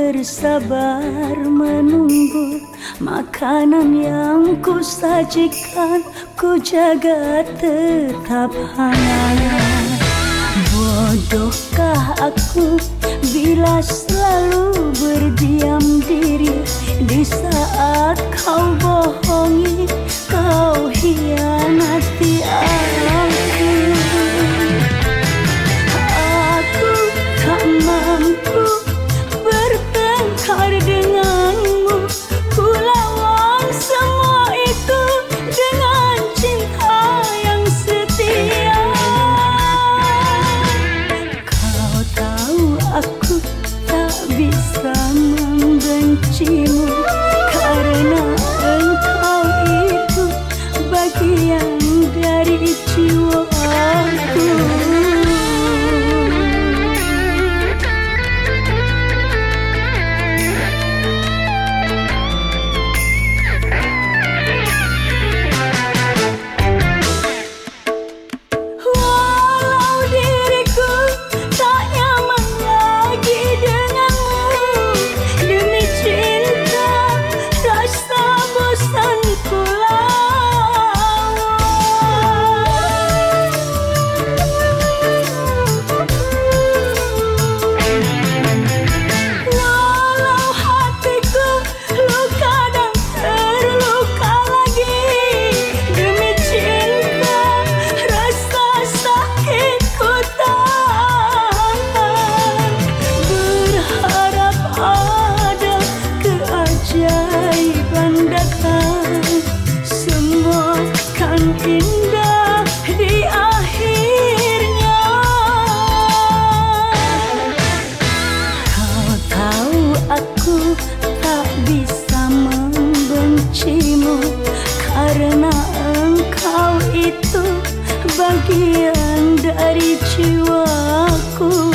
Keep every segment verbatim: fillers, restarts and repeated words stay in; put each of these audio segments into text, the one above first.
bersabar menunggu makanan yang ku sajikan, ku jaga tetap hangat. Bodohkah aku bila selalu berdiam diri di saat kau bohongi, kau hianati aku. Aku tak mampu bertengkar denganmu, ku lawan semua itu dengan cinta yang setia. Kau tahu aku tak bisa membencimu, karena engkau itu bagian dari jiwaku. Indah di akhirnya. Kau tahu aku tak bisa membencimu, karena engkau itu bagian dari jiwaku.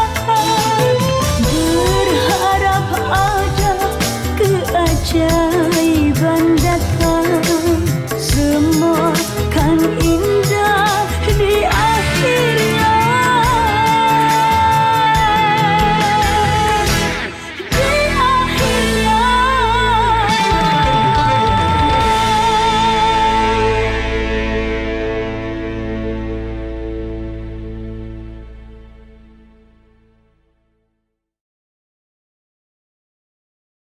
Berharap ada keajaiban